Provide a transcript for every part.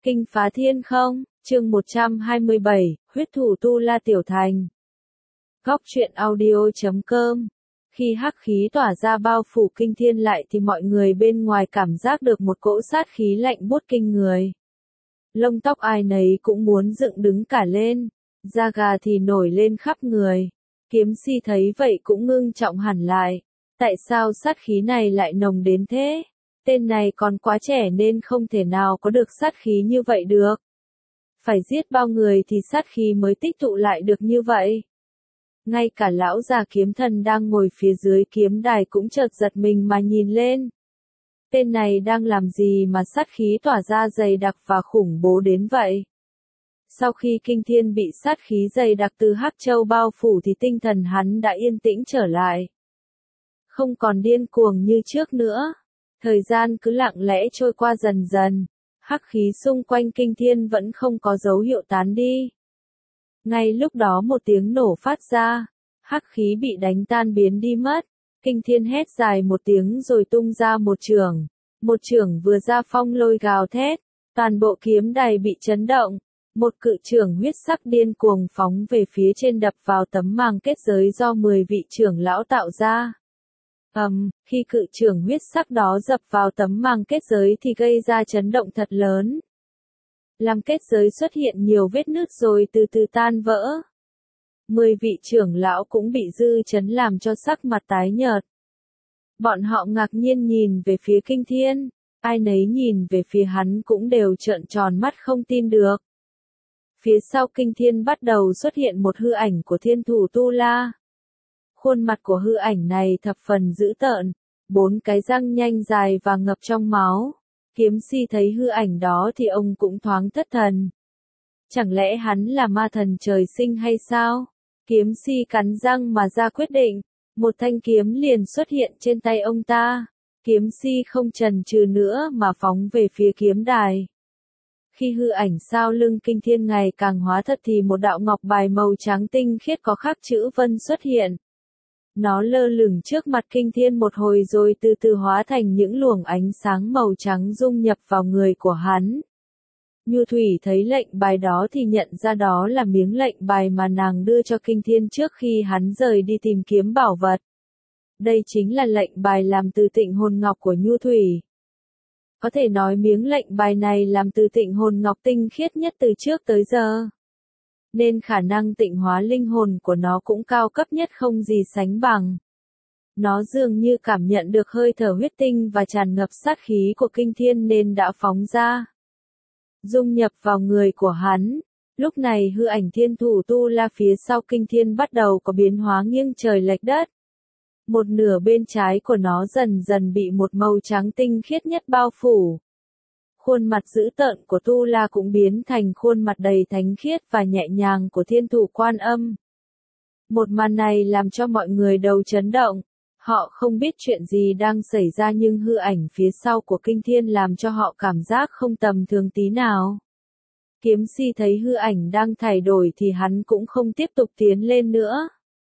Kinh phá thiên không, chương 127, huyết thủ Tu La Tiểu Thành. Góc truyện audio.com. Khi hắc khí tỏa ra bao phủ kinh thiên lại thì mọi người bên ngoài cảm giác được một cỗ sát khí lạnh buốt kinh người. Lông tóc ai nấy cũng muốn dựng đứng cả lên, da gà thì nổi lên khắp người. Kiếm si thấy vậy cũng ngưng trọng hẳn lại. Tại sao sát khí này lại nồng đến thế? Tên này còn quá trẻ nên không thể nào có được sát khí như vậy được. Phải giết bao người thì sát khí mới tích tụ lại được như vậy. Ngay cả lão già kiếm thần đang ngồi phía dưới kiếm đài cũng chợt giật mình mà nhìn lên. Tên này đang làm gì mà sát khí tỏa ra dày đặc và khủng bố đến vậy? Sau khi kinh thiên bị sát khí dày đặc từ Hắc Châu bao phủ thì tinh thần hắn đã yên tĩnh trở lại. Không còn điên cuồng như trước nữa. Thời gian cứ lặng lẽ trôi qua dần dần, hắc khí xung quanh kinh thiên vẫn không có dấu hiệu tán đi. Ngay lúc đó một tiếng nổ phát ra, hắc khí bị đánh tan biến đi mất, kinh thiên hét dài một tiếng rồi tung ra một chưởng vừa ra phong lôi gào thét, toàn bộ kiếm đài bị chấn động, một cự chưởng huyết sắc điên cuồng phóng về phía trên đập vào tấm màng kết giới do 10 vị trưởng lão tạo ra. Khi cự chưởng huyết sắc đó dập vào tấm màng kết giới thì gây ra chấn động thật lớn. Làm kết giới xuất hiện nhiều vết nứt rồi từ từ tan vỡ. 10 vị trưởng lão cũng bị dư chấn làm cho sắc mặt tái nhợt. Bọn họ ngạc nhiên nhìn về phía kinh thiên, ai nấy nhìn về phía hắn cũng đều trợn tròn mắt không tin được. Phía sau kinh thiên bắt đầu xuất hiện một hư ảnh của thiên thủ Tu La. Khuôn mặt của hư ảnh này thập phần dữ tợn, 4 cái răng nhanh dài và ngập trong máu. Kiếm si thấy hư ảnh đó thì ông cũng thoáng thất thần. Chẳng lẽ hắn là ma thần trời sinh hay sao? Kiếm si cắn răng mà ra quyết định, một thanh kiếm liền xuất hiện trên tay ông ta. Kiếm si không chần chừ nữa mà phóng về phía kiếm đài. Khi hư ảnh sau lưng kinh thiên ngày càng hóa thật thì một đạo ngọc bài màu trắng tinh khiết có khắc chữ vân xuất hiện. Nó lơ lửng trước mặt kinh thiên một hồi rồi từ từ hóa thành những luồng ánh sáng màu trắng dung nhập vào người của hắn. Nhu Thủy thấy lệnh bài đó thì nhận ra đó là miếng lệnh bài mà nàng đưa cho kinh thiên trước khi hắn rời đi tìm kiếm bảo vật. Đây chính là lệnh bài làm từ tịnh hồn ngọc của Nhu Thủy. Có thể nói miếng lệnh bài này làm từ tịnh hồn ngọc tinh khiết nhất từ trước tới giờ. Nên khả năng tịnh hóa linh hồn của nó cũng cao cấp nhất không gì sánh bằng. Nó dường như cảm nhận được hơi thở huyết tinh và tràn ngập sát khí của kinh thiên nên đã phóng ra. Dung nhập vào người của hắn. Lúc này hư ảnh thiên thủ Tu La phía sau kinh thiên bắt đầu có biến hóa nghiêng trời lệch đất. Một nửa bên trái của nó dần dần bị một màu trắng tinh khiết nhất bao phủ. Khuôn mặt dữ tợn của Tu La cũng biến thành khuôn mặt đầy thánh khiết và nhẹ nhàng của thiên thủ Quan Âm. Một màn này làm cho mọi người đầu chấn động. Họ không biết chuyện gì đang xảy ra nhưng hư ảnh phía sau của kinh thiên làm cho họ cảm giác không tầm thường tí nào. Kiếm si thấy hư ảnh đang thay đổi thì hắn cũng không tiếp tục tiến lên nữa,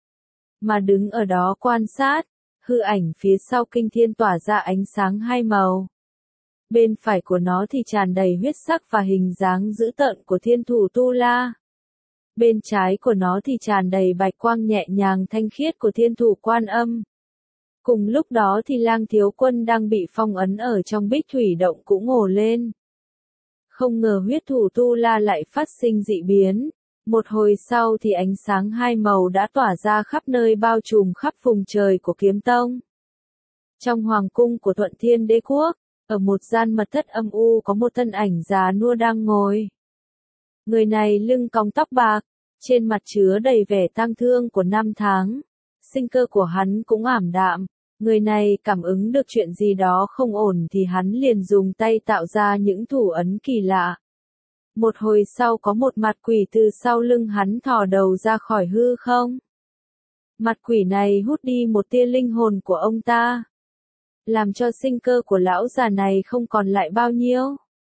mà đứng ở đó quan sát. Hư ảnh phía sau kinh thiên tỏa ra ánh sáng hai màu. Bên phải của nó thì tràn đầy huyết sắc và hình dáng dữ tợn của thiên thủ Tu La. Bên trái của nó thì tràn đầy bạch quang nhẹ nhàng thanh khiết của thiên thủ Quan Âm. Cùng lúc đó thì Lang Thiếu Quân đang bị phong ấn ở trong Bích Thủy Động cũng ồ lên. Không ngờ huyết thủ Tu La lại phát sinh dị biến. Một hồi sau thì ánh sáng hai màu đã tỏa ra khắp nơi bao trùm khắp vùng trời của Kiếm Tông. Trong hoàng cung của Thuận Thiên Đế Quốc, ở một gian mật thất âm u có một thân ảnh già nua đang ngồi. Người này lưng còng tóc bạc, trên mặt chứa đầy vẻ tang thương của năm tháng. Sinh cơ của hắn cũng ảm đạm. Người này cảm ứng được chuyện gì đó không ổn thì hắn liền dùng tay tạo ra những thủ ấn kỳ lạ. Một hồi sau có một mặt quỷ từ sau lưng hắn thò đầu ra khỏi hư không. Mặt quỷ này hút đi một tia linh hồn của ông ta, làm cho sinh cơ của lão già này không còn lại bao nhiêu.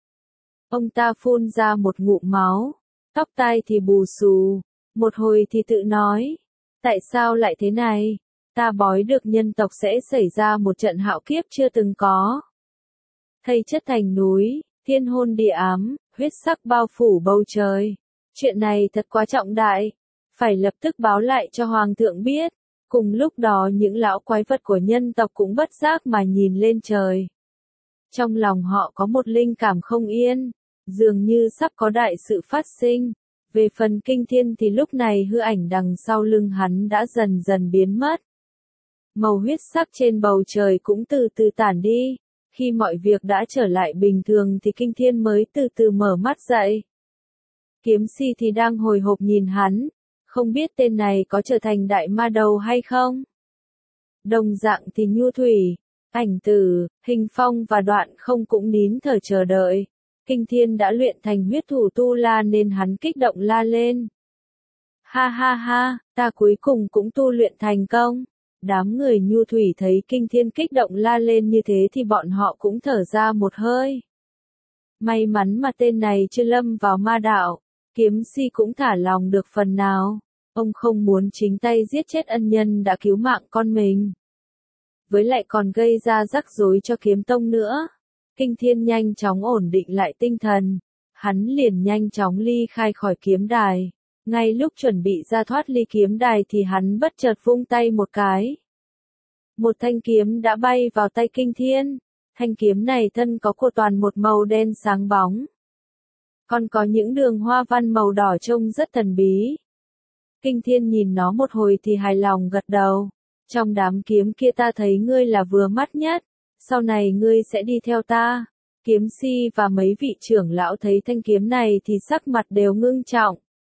Ông ta phun ra một ngụm máu, tóc tai thì bù xù, một hồi thì tự nói, tại sao lại thế này? Ta bói được nhân tộc sẽ xảy ra một trận hạo kiếp chưa từng có. Thây chất thành núi, Thiên hôn địa ám, huyết sắc bao phủ bầu trời. Chuyện này thật quá trọng đại. Phải lập tức báo lại cho Hoàng thượng biết. Cùng lúc đó những lão quái vật của nhân tộc cũng bất giác mà nhìn lên trời. Trong lòng họ có một linh cảm không yên. Dường như sắp có đại sự phát sinh. Về phần Kinh Thiên thì lúc này hư ảnh đằng sau lưng hắn đã dần dần biến mất. Màu huyết sắc trên bầu trời cũng từ từ tản đi. Khi mọi việc đã trở lại bình thường thì Kinh Thiên mới từ từ mở mắt dậy. Kiếm Si thì đang hồi hộp nhìn hắn. Không biết tên này có trở thành đại ma đầu hay không? Đồng dạng thì Nhu Thủy, Ảnh Tử, Hình Phong và Đoạn Không cũng nín thở chờ đợi. Kinh Thiên đã luyện thành huyết thủ tu la nên hắn kích động la lên. Ha ha ha, ta cuối cùng cũng tu luyện thành công. Đám người Nhu Thủy thấy Kinh Thiên kích động la lên như thế thì bọn họ cũng thở ra một hơi. May mắn mà tên này chưa lâm vào ma đạo. Kiếm Si cũng thả lòng được phần nào. Ông không muốn chính tay giết chết ân nhân đã cứu mạng con mình. Với lại còn gây ra rắc rối cho Kiếm Tông nữa. Kinh Thiên nhanh chóng ổn định lại tinh thần. Hắn liền nhanh chóng ly khai khỏi kiếm đài. Ngay lúc chuẩn bị ra thoát ly kiếm đài thì hắn bất chợt vung tay một cái. Một thanh kiếm đã bay vào tay Kinh Thiên. Thanh kiếm này thân có của toàn một màu đen sáng bóng. Còn có những đường hoa văn màu đỏ trông rất thần bí. Kinh Thiên nhìn nó một hồi thì hài lòng gật đầu. Trong đám kiếm kia ta thấy ngươi là vừa mắt nhất. Sau này ngươi sẽ đi theo ta. Kiếm Si và mấy vị trưởng lão thấy thanh kiếm này thì sắc mặt đều ngưng trọng.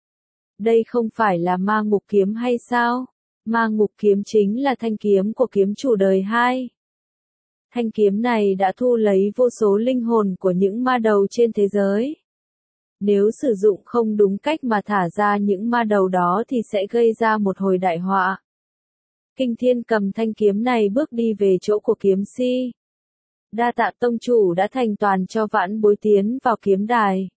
Đây không phải là ma ngục kiếm hay sao? Ma ngục kiếm chính là thanh kiếm của kiếm chủ đời 2. Thanh kiếm này đã thu lấy vô số linh hồn của những ma đầu trên thế giới. Nếu sử dụng không đúng cách mà thả ra những ma đầu đó thì sẽ gây ra một hồi đại họa. Kinh Thiên cầm thanh kiếm này bước đi về chỗ của Kiếm Si. Đa tạ tông chủ đã thành toàn cho vãn bối tiến vào kiếm đài.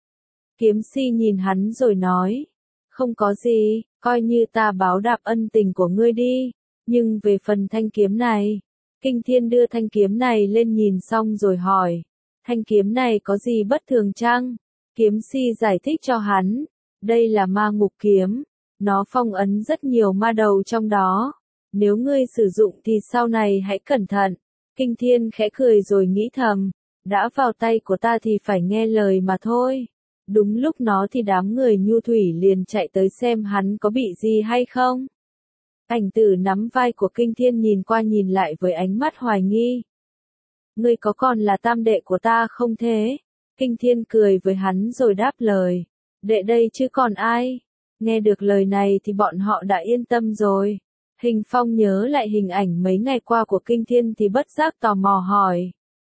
Kiếm Si nhìn hắn rồi nói. Không có gì, coi như ta báo đáp ân tình của ngươi đi. Nhưng về phần thanh kiếm này. Kinh Thiên đưa thanh kiếm này lên nhìn xong rồi hỏi. Thanh kiếm này có gì bất thường chăng? Kiếm Si giải thích cho hắn. Đây là ma ngục kiếm. Nó phong ấn rất nhiều ma đầu trong đó. Nếu ngươi sử dụng thì sau này hãy cẩn thận. Kinh Thiên khẽ cười rồi nghĩ thầm. Đã vào tay của ta thì phải nghe lời mà thôi. Đúng lúc nó thì đám người Nhu Thủy liền chạy tới xem hắn có bị gì hay không. Ảnh Tử nắm vai của Kinh Thiên nhìn qua nhìn lại với ánh mắt hoài nghi. Ngươi có còn là tam đệ của ta không thế? Kinh Thiên cười với hắn rồi đáp lời. Đệ đây chứ còn ai? Nghe được lời này thì bọn họ đã yên tâm rồi. Hình Phong nhớ lại hình ảnh mấy ngày qua của Kinh Thiên thì bất giác tò mò hỏi.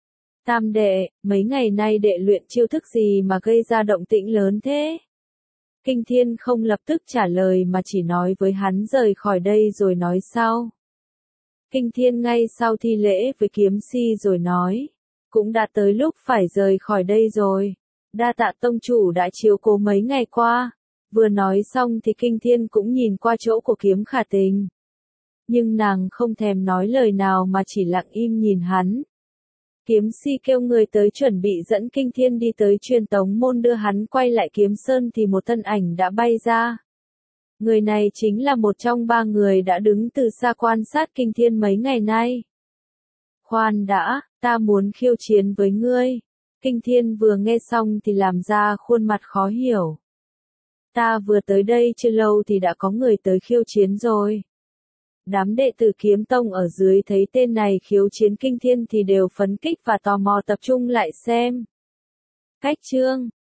Tam đệ, mấy ngày nay đệ luyện chiêu thức gì mà gây ra động tĩnh lớn thế? Kinh Thiên không lập tức trả lời mà chỉ nói với hắn rời khỏi đây rồi nói sau. Kinh Thiên ngay sau thi lễ với Kiếm Si rồi nói. Cũng đã tới lúc phải rời khỏi đây rồi. Đa tạ tông chủ đã chiếu cố mấy ngày qua. Vừa nói xong thì Kinh Thiên cũng nhìn qua chỗ của Kiếm Khả Tình. Nhưng nàng không thèm nói lời nào mà chỉ lặng im nhìn hắn. Kiếm Si kêu người tới chuẩn bị dẫn Kinh Thiên đi tới truyền tống môn đưa hắn quay lại Kiếm Sơn thì một thân ảnh đã bay ra. Người này chính là một trong 3 người đã đứng từ xa quan sát Kinh Thiên mấy ngày nay. Khoan đã, ta muốn khiêu chiến với ngươi. Kinh Thiên vừa nghe xong thì làm ra khuôn mặt khó hiểu. Ta vừa tới đây chưa lâu thì đã có người tới khiêu chiến rồi. Đám đệ tử Kiếm Tông ở dưới thấy tên này khiêu chiến Kinh Thiên thì đều phấn kích và tò mò tập trung lại xem. Cách chương